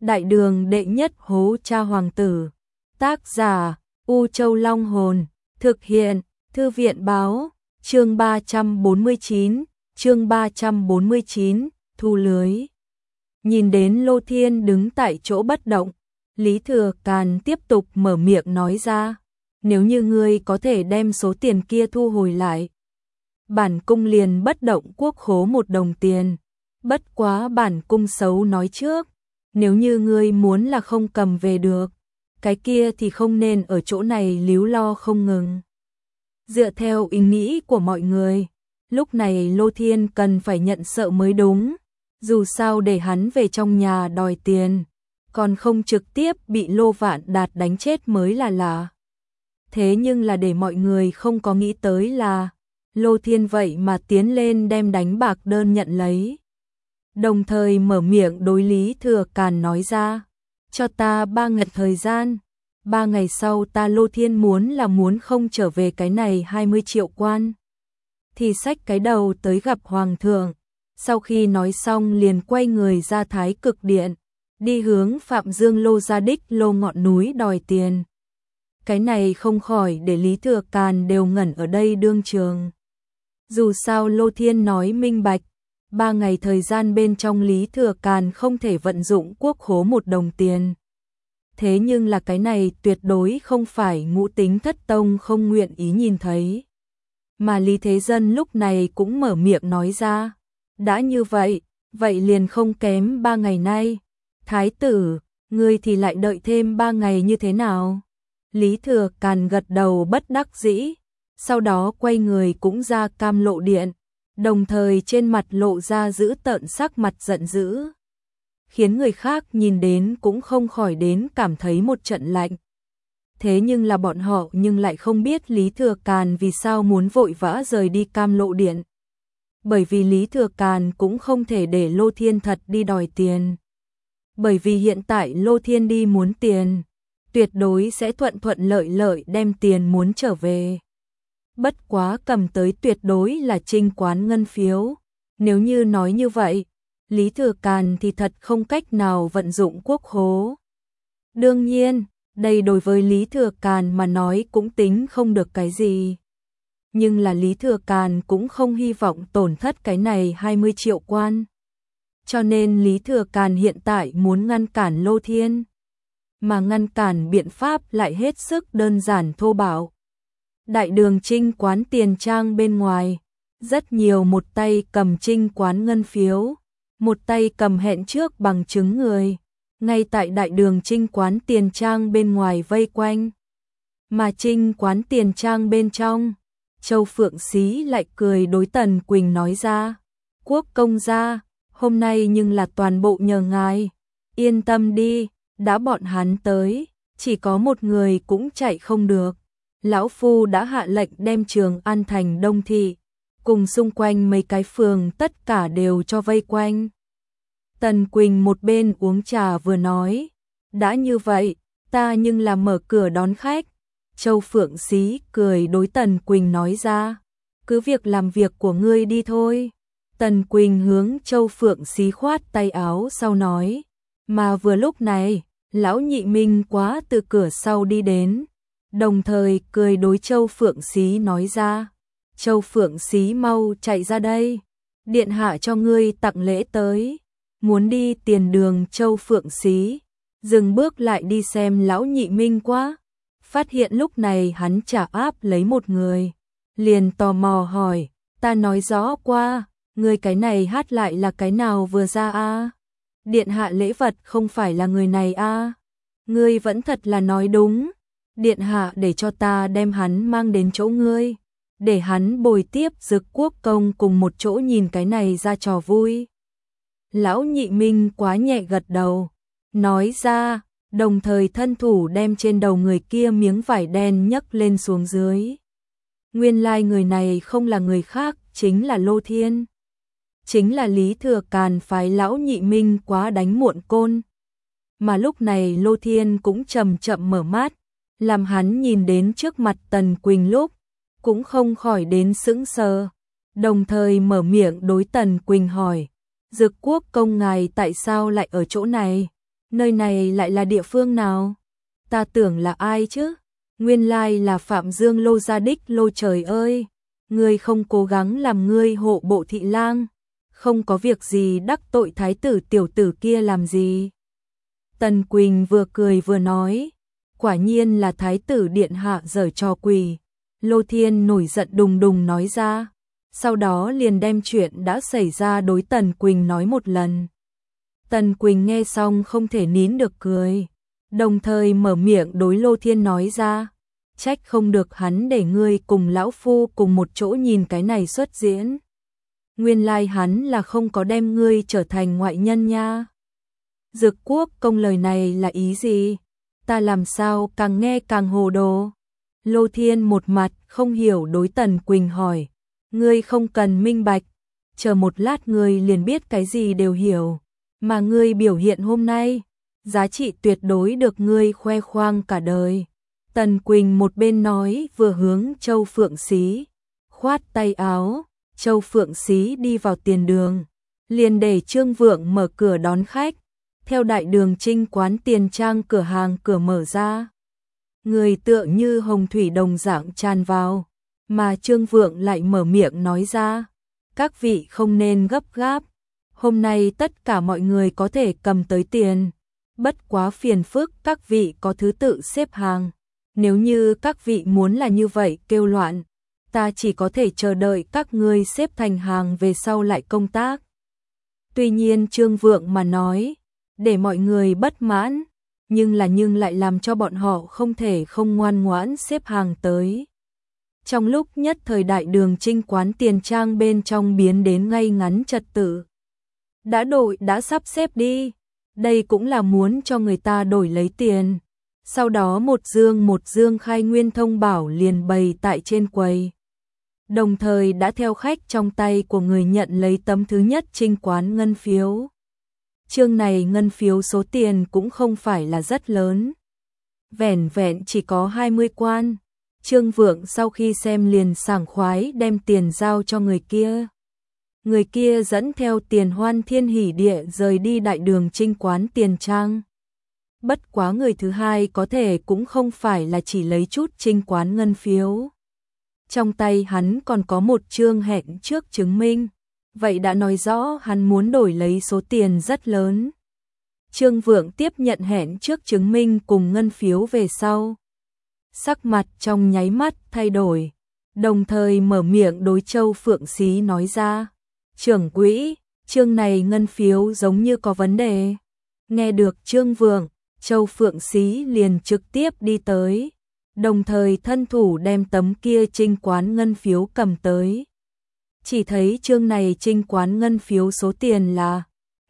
Đại đường đệ nhất hố cha hoàng tử. Tác giả U Châu Long Hồn. Thực hiện Thư viện Báo. Chương 349, thu lưới. Nhìn đến Lô Thiên đứng tại chỗ bất động, Lý Thừa Càn tiếp tục mở miệng nói ra, nếu như ngươi có thể đem số tiền kia thu hồi lại, bản cung liền bất động quốc khố 1 đồng tiền. Bất quá bản cung xấu nói trước, nếu như ngươi muốn là không cầm về được, cái kia thì không nên ở chỗ này líu lo không ngừng. Dựa theo ý nghĩ của mọi người, lúc này Lô Thiên cần phải nhận sợ mới đúng, dù sao để hắn về trong nhà đòi tiền, còn không trực tiếp bị Lô Vạn Đạt đánh chết mới là lạ. Thế nhưng là để mọi người không có nghĩ tới là, Lô Thiên vậy mà tiến lên đem đánh bạc đơn nhận lấy. Đồng thời mở miệng đối Lý Thừa Càn nói ra, cho ta 3 ngày thời gian, 3 ngày sau ta Lô Thiên muốn không trở về cái này 20 triệu quan, thì xách cái đầu tới gặp Hoàng thượng. Sau khi nói xong liền quay người ra Thái Cực Điện, đi hướng Phạm Dương Lô gia đích Lô ngọn núi đòi tiền. Cái này không khỏi để Lý Thừa Càn đều ngẩn ở đây đương trường. Dù sao Lô Thiên nói minh bạch, 3 ngày thời gian bên trong Lý Thừa Càn không thể vận dụng quốc khố 1 đồng tiền. Thế nhưng là cái này tuyệt đối không phải Ngũ Tính Thất Tông không nguyện ý nhìn thấy. Mà Lý Thế Dân lúc này cũng mở miệng nói ra, đã như vậy, vậy liền không kém 3 ngày nay. Thái tử, ngươi thì lại đợi thêm 3 ngày như thế nào? Lý Thừa Càn gật đầu bất đắc dĩ, sau đó quay người cũng ra Cam Lộ Điện, đồng thời trên mặt lộ ra dữ tợn sắc mặt giận dữ, khiến người khác nhìn đến cũng không khỏi đến cảm thấy một trận lạnh. Thế nhưng là bọn họ nhưng lại không biết Lý Thừa Càn vì sao muốn vội vã rời đi Cam Lộ Điện. Bởi vì Lý Thừa Càn cũng không thể để Lô Thiên thật đi đòi tiền. Bởi vì hiện tại Lô Thiên đi muốn tiền, tuyệt đối sẽ thuận lợi lợi đem tiền muốn trở về. Bất quá cầm tới tuyệt đối là Trinh Quán ngân phiếu. Nếu như nói như vậy, Lý Thừa Càn thì thật không cách nào vận dụng quốc khố. Đương nhiên, đây đối với Lý Thừa Càn mà nói cũng tính không được cái gì. Nhưng là Lý Thừa Càn cũng không hy vọng tổn thất cái này 20 triệu quan. Cho nên Lý Thừa Càn hiện tại muốn ngăn cản Lô Thiên. Mà ngăn cản biện pháp lại hết sức đơn giản thô bạo. Đại đường Trinh Quán tiền trang bên ngoài, rất nhiều một tay cầm Trinh Quán ngân phiếu, một tay cầm hẹn trước bằng chứng người, ngay tại đại đường Trinh Quán tiền trang bên ngoài vây quanh. Mà Trinh Quán tiền trang bên trong, Châu Phượng Xí lại cười đối Tần Quỳnh nói ra, quốc công gia, hôm nay nhưng là toàn bộ nhờ ngài, yên tâm đi, đã bọn hắn tới, chỉ có một người cũng chạy không được. Lão Phu đã hạ lệnh đem Trường An thành Đông Thị, cùng xung quanh mấy cái phường tất cả đều cho vây quanh. Tần Quỳnh một bên uống trà vừa nói, đã như vậy, ta nhưng là mở cửa đón khách. Châu Phượng Xí cười đối Tần Quỳnh nói ra, cứ việc làm việc của ngươi đi thôi. Tần Quỳnh hướng Châu Phượng Xí khoát tay áo sau nói, mà vừa lúc này, lão nhị Minh quá từ cửa sau đi đến, đồng thời cười đối Châu Phượng Xí nói ra, Châu Phượng Xí mau chạy ra đây, điện hạ cho ngươi tặng lễ tới. Muốn đi tiền đường Châu Phượng Xí, dừng bước lại đi xem lão nhị Minh quá, phát hiện lúc này hắn trả áp lấy một người, liền tò mò hỏi, ta nói rõ qua, người cái này hát lại là cái nào vừa ra a? Điện hạ lễ vật không phải là người này a? Ngươi vẫn thật là nói đúng, điện hạ để cho ta đem hắn mang đến chỗ ngươi, để hắn bồi tiếp Dực Quốc công cùng một chỗ nhìn cái này ra trò vui. Lão nhị Minh quá nhẹ gật đầu, nói ra, đồng thời thân thủ đem trên đầu người kia miếng vải đen nhấc lên xuống dưới. Nguyên lai người này không là người khác, chính là Lô Thiên. Chính là Lý Thừa Càn phái lão nhị Minh quá đánh muộn côn. Mà lúc này Lô Thiên cũng chậm chậm mở mắt, làm hắn nhìn đến trước mặt Tần Quỳnh lúc, cũng không khỏi đến sững sờ, đồng thời mở miệng đối Tần Quỳnh hỏi, Dực Quốc công ngài tại sao lại ở chỗ này? Nơi này lại là địa phương nào? Ta tưởng là ai chứ? Nguyên lai là Phạm Dương Lô gia đích Lô, trời ơi, ngươi không cố gắng làm ngươi hộ bộ thị lang, không có việc gì đắc tội thái tử tiểu tử kia làm gì? Tần Quỳnh vừa cười vừa nói, quả nhiên là thái tử điện hạ giở trò quỷ. Lô Thiên nổi giận đùng đùng nói ra, sau đó liền đem chuyện đã xảy ra đối Tần Quỳnh nói một lần. Tần Quỳnh nghe xong không thể nín được cười, đồng thời mở miệng đối Lô Thiên nói ra, trách không được hắn để ngươi cùng lão phu cùng một chỗ nhìn cái này xuất diễn. Nguyên lai hắn là không có đem ngươi trở thành ngoại nhân nha. Dực Quốc công lời này là ý gì? Ta làm sao càng nghe càng hồ đồ. Lô Thiên một mặt không hiểu đối Tần Quỳnh hỏi, ngươi không cần minh bạch, chờ một lát ngươi liền biết cái gì đều hiểu, mà ngươi biểu hiện hôm nay, giá trị tuyệt đối được ngươi khoe khoang cả đời. Tần Quỳnh một bên nói vừa hướng Châu Phượng Xí khoát tay áo, Châu Phượng Xí đi vào tiền đường, liền để Trương Vượng mở cửa đón khách, theo đại đường Trinh quán tiền trang cửa hàng cửa mở ra. Người tựa như hồng thủy đồng dạng tràn vào, mà Trương Vượng lại mở miệng nói ra, các vị không nên gấp gáp, hôm nay tất cả mọi người có thể cầm tới tiền, bất quá phiền phức các vị có thứ tự xếp hàng, nếu như các vị muốn là như vậy kêu loạn, ta chỉ có thể chờ đợi các ngươi xếp thành hàng về sau lại công tác. Tuy nhiên Trương Vượng mà nói, để mọi người bất mãn, nhưng lại làm cho bọn họ không thể không ngoan ngoãn xếp hàng tới. Trong lúc nhất thời đại đường Trinh quán tiền trang bên trong biến đến ngay ngắn trật tự. Đã sắp xếp đi, đây cũng là muốn cho người ta đổi lấy tiền. Sau đó một dương khai nguyên thông bảo liền bày tại trên quầy. Đồng thời đã theo khách trong tay của người nhận lấy tấm thứ nhất Trinh quán ngân phiếu. Chương này ngân phiếu số tiền cũng không phải là rất lớn. Vẻn vẹn chỉ có 20 quan. Trương Vượng sau khi xem liền sảng khoái đem tiền giao cho người kia. Người kia dẫn theo tiền hoan thiên hỷ địa rời đi đại đường Trinh quán tiền trang. Bất quá người thứ hai có thể cũng không phải là chỉ lấy chút Trinh quán ngân phiếu. Trong tay hắn còn có một chương hẹn trước chứng minh. Vậy đã nói rõ hắn muốn đổi lấy số tiền rất lớn. Trương Vượng tiếp nhận hẹn trước chứng minh cùng ngân phiếu về sau. Sắc mặt trong nháy mắt thay đổi, đồng thời mở miệng đối Châu Phượng Xí nói ra, trưởng quỹ, chương này ngân phiếu giống như có vấn đề. Nghe được Trương Vượng, Châu Phượng Xí liền trực tiếp đi tới, đồng thời thân thủ đem tấm kia Trinh quán ngân phiếu cầm tới. Chỉ thấy chương này Trinh quán ngân phiếu số tiền là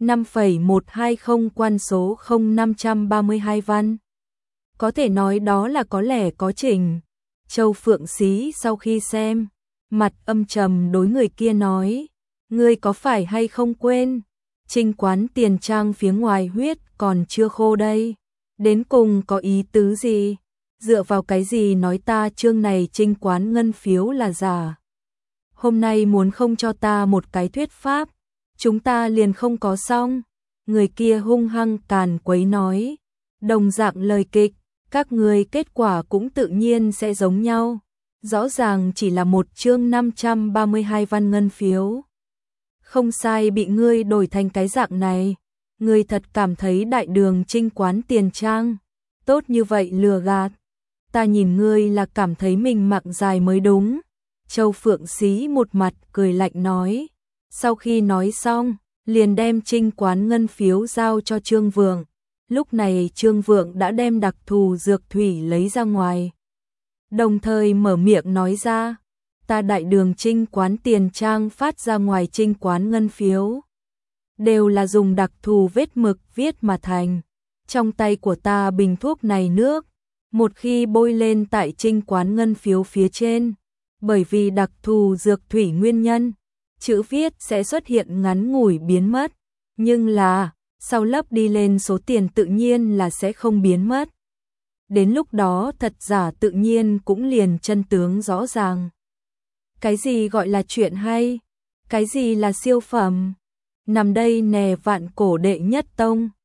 5,120 quan số 0532 văn. Có thể nói đó là có lẽ có trình. Châu Phượng Xí sau khi xem, mặt âm trầm đối người kia nói, ngươi có phải hay không quên, Trinh quán tiền trang phía ngoài huyết còn chưa khô đây, đến cùng có ý tứ gì, dựa vào cái gì nói ta chương này Trinh quán ngân phiếu là giả. Hôm nay muốn không cho ta một cái thuyết pháp, chúng ta liền không có xong. Người kia hung hăng càn quấy nói, đồng dạng lời kịch, các người kết quả cũng tự nhiên sẽ giống nhau. Rõ ràng chỉ là một chương 532 văn ngân phiếu. Không sai bị ngươi đổi thành cái dạng này. Ngươi thật cảm thấy đại đường Trinh quán tiền trang tốt như vậy lừa gạt. Ta nhìn ngươi là cảm thấy mình mạng dài mới đúng. Châu Phượng Xí một mặt cười lạnh nói. Sau khi nói xong, liền đem Trinh quán ngân phiếu giao cho Trương Vượng. Lúc này Trương Vượng đã đem đặc thù dược thủy lấy ra ngoài. Đồng thời mở miệng nói ra, ta đại đường Trinh quán tiền trang phát ra ngoài Trinh quán ngân phiếu. Đều là dùng đặc thù vết mực viết mà thành. Trong tay của ta bình thuốc này nước, một khi bôi lên tại Trinh quán ngân phiếu phía trên, bởi vì đặc thù dược thủy nguyên nhân, chữ viết sẽ xuất hiện ngắn ngủi biến mất, nhưng là sau lấp đi lên số tiền tự nhiên là sẽ không biến mất. Đến lúc đó thật giả tự nhiên cũng liền chân tướng rõ ràng. Cái gì gọi là chuyện hay? Cái gì là siêu phẩm? Nằm đây nè vạn cổ đệ nhất tông.